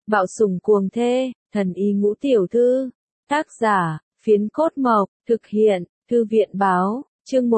Bạo sủng cuồng thê, thần y ngũ tiểu thư. Tác giả, Phiến Cốt Mộc, thực hiện, Thư viện báo, chương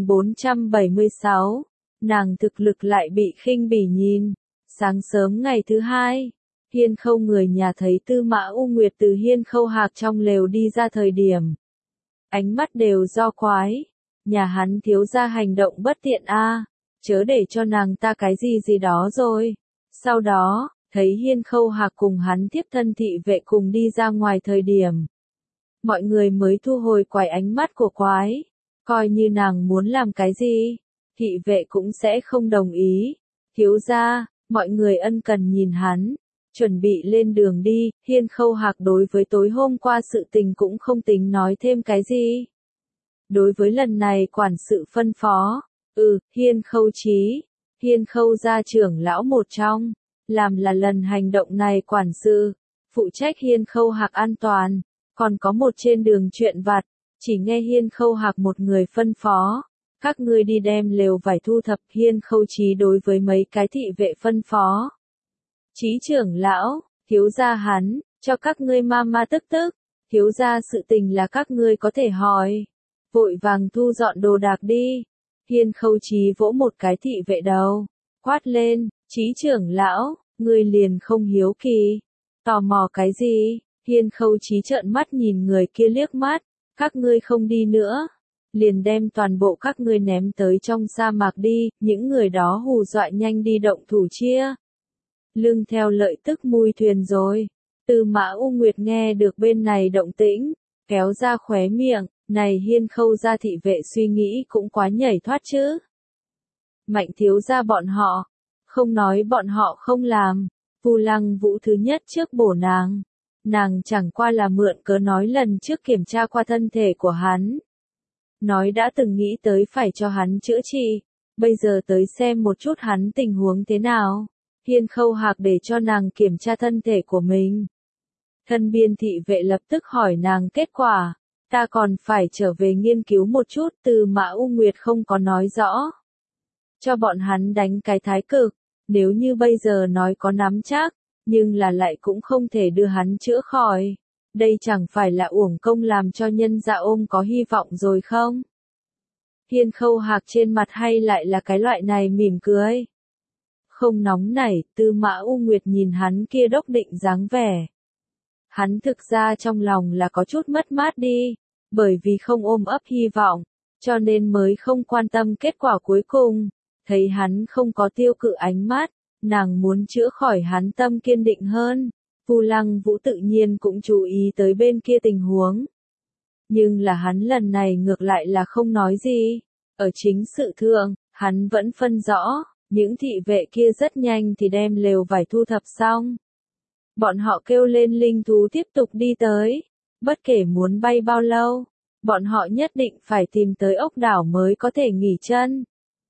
1476. Nàng thực lực lại bị khinh bỉ nhìn. Sáng sớm ngày thứ hai, Hiên Khâu người nhà thấy Tư Mã U Nguyệt từ Hiên Khâu Hạc trong lều đi ra thời điểm. Ánh mắt đều do quái. Nhà hắn thiếu gia hành động bất tiện a, chớ để cho nàng ta cái gì đó rồi. Sau đó, thấy Hiên Khâu Hạc cùng hắn tiếp thân thị vệ cùng đi ra ngoài thời điểm. Mọi người mới thu hồi quải ánh mắt của quái. Coi như nàng muốn làm cái gì, thị vệ cũng sẽ không đồng ý. Thiếu gia, mọi người ân cần nhìn hắn, chuẩn bị lên đường đi. Hiên Khâu Hạc đối với tối hôm qua sự tình cũng không tính nói thêm cái gì. Đối với lần này quản sự phân phó, Hiên Khâu Chí, Hiên Khâu gia trưởng lão một trong, làm là lần hành động này quản sự, phụ trách Hiên Khâu Hạc an toàn, còn có một trên đường chuyện vặt, chỉ nghe Hiên Khâu Hạc một người phân phó, các ngươi đi đem lều vải thu thập. Hiên Khâu Chí đối với mấy cái thị vệ phân phó. Chí trưởng lão, thiếu gia hắn, cho các ngươi ma tức, thiếu gia sự tình là các ngươi có thể hỏi. Vội vàng thu dọn đồ đạc đi. Hiên Khâu Chí vỗ một cái thị vệ đầu, quát lên, Chí trưởng lão, ngươi liền không hiếu kỳ, tò mò cái gì? Hiên Khâu Chí trợn mắt nhìn người kia liếc mắt, các ngươi không đi nữa, liền đem toàn bộ các ngươi ném tới trong sa mạc đi. Những người đó hù dọa nhanh đi động thủ chia lưng theo lợi tức mui thuyền rồi. Tư Mã U Nguyệt nghe được bên này động tĩnh, kéo ra khóe miệng. Này Hiên Khâu gia thị vệ suy nghĩ cũng quá nhảy thoát chứ. Mạnh thiếu gia bọn họ, không nói bọn họ không làm. Vu Lăng Vũ thứ nhất trước bổ nàng chẳng qua là mượn cớ nói lần trước kiểm tra qua thân thể của hắn. Nói đã từng nghĩ tới phải cho hắn chữa trị, bây giờ tới xem một chút hắn tình huống thế nào. Hiên Khâu Hạc để cho nàng kiểm tra thân thể của mình. Thân biên thị vệ lập tức hỏi nàng kết quả. Ta còn phải trở về nghiên cứu một chút. Tư Mã U Nguyệt không có nói rõ. Cho bọn hắn đánh cái thái cực, nếu như bây giờ nói có nắm chắc, nhưng là lại cũng không thể đưa hắn chữa khỏi. Đây chẳng phải là uổng công làm cho nhân dạ ôm có hy vọng rồi không? Hiên Khâu Hạc trên mặt hay lại là cái loại này mỉm cười. Không nóng nảy. Tư Mã U Nguyệt nhìn hắn kia đốc định dáng vẻ. Hắn thực ra trong lòng là có chút mất mát đi, bởi vì không ôm ấp hy vọng, cho nên mới không quan tâm kết quả cuối cùng. Thấy hắn không có tiêu cự ánh mắt, nàng muốn chữa khỏi hắn tâm kiên định hơn. Vu Lăng Vũ tự nhiên cũng chú ý tới bên kia tình huống. Nhưng là hắn lần này ngược lại là không nói gì. Ở chính sự thượng, hắn vẫn phân rõ, những thị vệ kia rất nhanh thì đem lều vải thu thập xong. Bọn họ kêu lên linh thú tiếp tục đi tới. Bất kể muốn bay bao lâu, bọn họ nhất định phải tìm tới ốc đảo mới có thể nghỉ chân.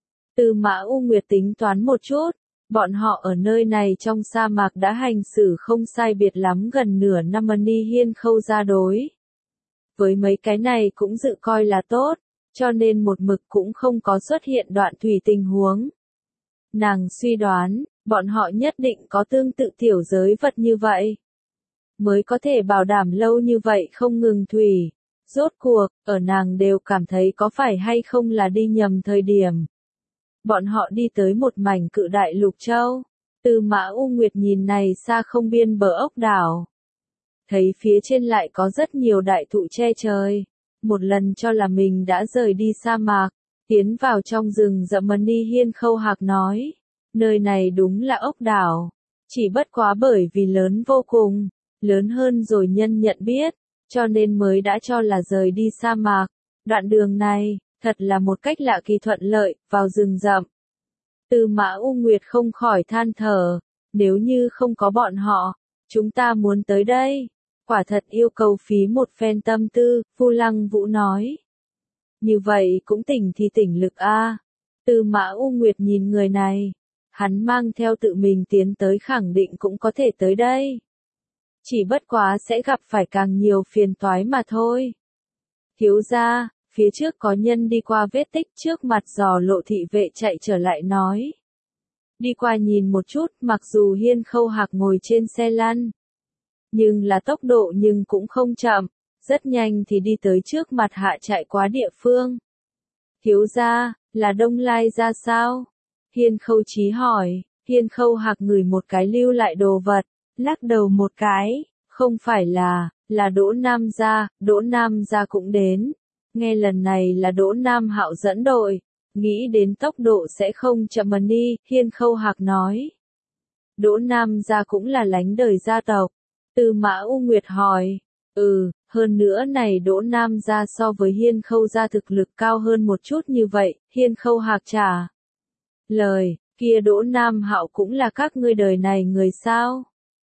Tư Mã U Nguyệt tính toán một chút, bọn họ ở nơi này trong sa mạc đã hành xử không sai biệt lắm gần nửa năm. Ni Hiên Khâu gia đối với mấy cái này cũng dự coi là tốt, cho nên một mực cũng không có xuất hiện đoạn thủy tình huống. Nàng suy đoán, bọn họ nhất định có tương tự tiểu giới vật như vậy, mới có thể bảo đảm lâu như vậy không ngừng thủy. Rốt cuộc, ở nàng đều cảm thấy có phải hay không là đi nhầm thời điểm. Bọn họ đi tới một mảnh cự đại lục châu. Tư Mã U Nguyệt nhìn này xa không biên bờ ốc đảo. Thấy phía trên lại có rất nhiều đại thụ che trời. Một lần cho là mình đã rời đi sa mạc, tiến vào trong rừng rậm. Ni Hiên Khâu Hạc nói, nơi này đúng là ốc đảo, chỉ bất quá bởi vì lớn vô cùng, lớn hơn rồi nhân nhận biết, cho nên mới đã cho là rời đi sa mạc. Đoạn đường này, thật là một cách lạ kỳ thuận lợi, vào rừng rậm. Tư Mã U Nguyệt không khỏi than thở, nếu như không có bọn họ, chúng ta muốn tới đây, quả thật yêu cầu phí một phen tâm tư. Vu Lăng Vũ nói. Như vậy cũng tỉnh thì tỉnh lực a. Tư Mã U Nguyệt nhìn người này, hắn mang theo tự mình tiến tới khẳng định cũng có thể tới đây. Chỉ bất quá sẽ gặp phải càng nhiều phiền toái mà thôi. Thiếu gia, phía trước có nhân đi qua vết tích. Trước mặt giò lộ thị vệ chạy trở lại nói. đi qua nhìn một chút, mặc dù Hiên Khâu Hạc ngồi trên xe lăn, nhưng là tốc độ nhưng cũng không chậm, rất nhanh thì đi tới trước mặt Hạ Trại Quá địa phương. Thiếu gia, là Đông Lai gia sao? Hiên Khâu Chí hỏi. Hiên Khâu Hạc ngửi một cái lưu lại đồ vật, lắc đầu một cái, không phải là Đỗ Nam gia cũng đến. Nghe lần này là Đỗ Nam Hạo dẫn đội, nghĩ đến tốc độ sẽ không chậm mà đi, Hiên Khâu Hạc nói. Đỗ Nam gia cũng là lánh đời gia tộc. Tư Mã U Nguyệt hỏi. Hơn nữa này Đỗ Nam gia so với Hiên Khâu gia thực lực cao hơn một chút như vậy, Hiên Khâu Hạc trả lời, kia Đỗ Nam Hạo cũng là các ngươi đời này người sao?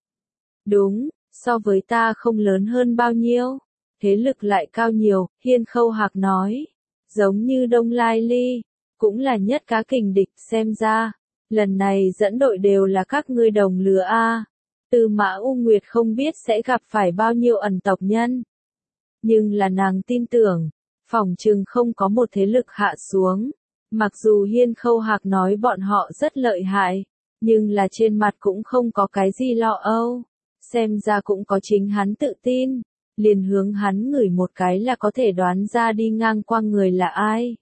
Đúng, so với ta không lớn hơn bao nhiêu, thế lực lại cao nhiều, Hiên Khâu Hạc nói, giống như Đông Lai Ly, cũng là nhất cá kình địch, xem ra, lần này dẫn đội đều là các ngươi đồng lứa a. Tư Mã U Nguyệt không biết sẽ gặp phải bao nhiêu ẩn tộc nhân, nhưng là nàng tin tưởng, phỏng chừng không có một thế lực hạ xuống. Mặc dù Hiên Khâu Hạc nói bọn họ rất lợi hại, nhưng là trên mặt cũng không có cái gì lo âu, xem ra cũng có chính hắn tự tin, liền hướng hắn ngửi một cái là có thể đoán ra đi ngang qua người là ai.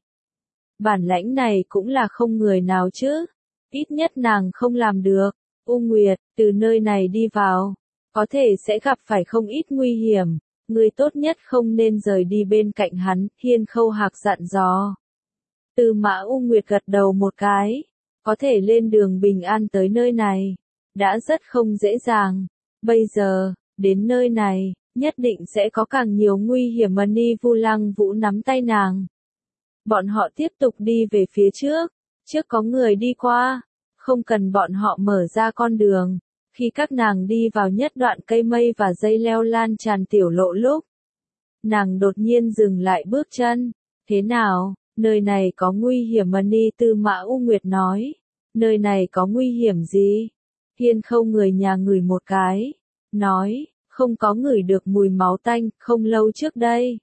Bản lãnh này cũng là không người nào chứ, ít nhất nàng không làm được. U Nguyệt, từ nơi này đi vào, có thể sẽ gặp phải không ít nguy hiểm, người tốt nhất không nên rời đi bên cạnh hắn, Hiên Khâu Hạc dặn dò. Tư Mã U Nguyệt gật đầu một cái, có thể lên đường bình an tới nơi này, đã rất không dễ dàng, bây giờ, đến nơi này, nhất định sẽ có càng nhiều nguy hiểm mà Ni Vu Lăng Vũ nắm tay nàng. Bọn họ tiếp tục đi về phía trước có người đi qua, không cần bọn họ mở ra con đường, khi các nàng đi vào nhất đoạn cây mây và dây leo lan tràn tiểu lộ lúc. Nàng đột nhiên dừng lại bước chân, thế nào? Nơi này có nguy hiểm mà Ni Tư Mã U Nguyệt nói. Nơi này có nguy hiểm gì? Hiên Khâu người nhà ngửi một cái. Nói, không có ngửi được mùi máu tanh, không lâu trước đây.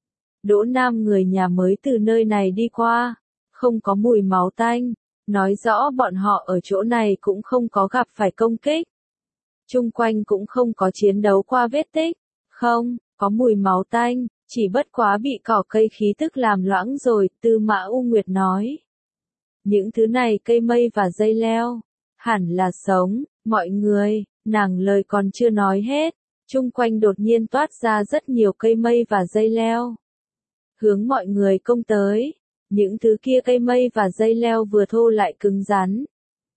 Đỗ Nam người nhà mới từ nơi này đi qua. Không có mùi máu tanh. Nói rõ bọn họ ở chỗ này cũng không có gặp phải công kích. Chung quanh cũng không có chiến đấu qua vết tích. Không, có mùi máu tanh. Chỉ bất quá bị cỏ cây khí tức làm loãng rồi, Tư Mã U Nguyệt nói. Những thứ này cây mây và dây leo, hẳn là sống, mọi người, nàng lời còn chưa nói hết, chung quanh đột nhiên toát ra rất nhiều cây mây và dây leo. Hướng mọi người công tới, những thứ kia cây mây và dây leo vừa thô lại cứng rắn.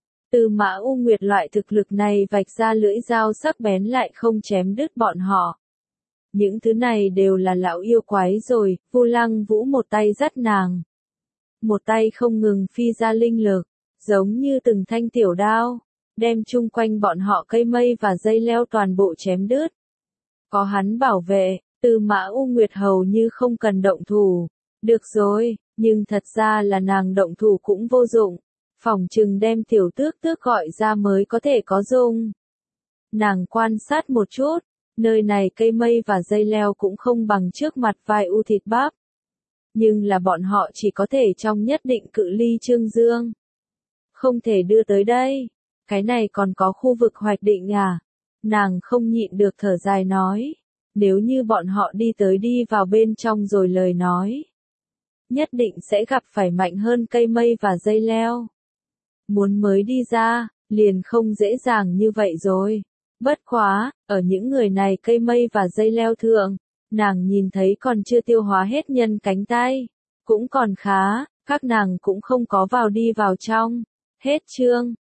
Tư Mã U Nguyệt loại thực lực này vạch ra lưỡi dao sắc bén lại không chém đứt bọn họ. Những thứ này đều là lão yêu quái rồi, Vu Lăng Vũ một tay dắt nàng. Một tay không ngừng phi ra linh lực, giống như từng thanh tiểu đao, đem chung quanh bọn họ cây mây và dây leo toàn bộ chém đứt. Có hắn bảo vệ, Tư Mã U Nguyệt hầu như không cần động thủ. Được rồi, nhưng thật ra là nàng động thủ cũng vô dụng. Phỏng chừng đem tiểu tước tước gọi ra mới có thể có dùng. Nàng quan sát một chút. Nơi này cây mây và dây leo cũng không bằng trước mặt vai u thịt bắp. Nhưng là bọn họ chỉ có thể trong nhất định cự ly Trương Dương. Không thể đưa tới đây. Cái này còn có khu vực hoạch định à? Nàng không nhịn được thở dài nói. Nếu như bọn họ đi vào bên trong rồi lời nói. Nhất định sẽ gặp phải mạnh hơn cây mây và dây leo. Muốn mới đi ra, liền không dễ dàng như vậy rồi. Bất quá, ở những người này cây mây và dây leo thượng, nàng nhìn thấy còn chưa tiêu hóa hết nhân cánh tay. Cũng còn khá, các nàng cũng không có vào đi vào trong. Hết chương.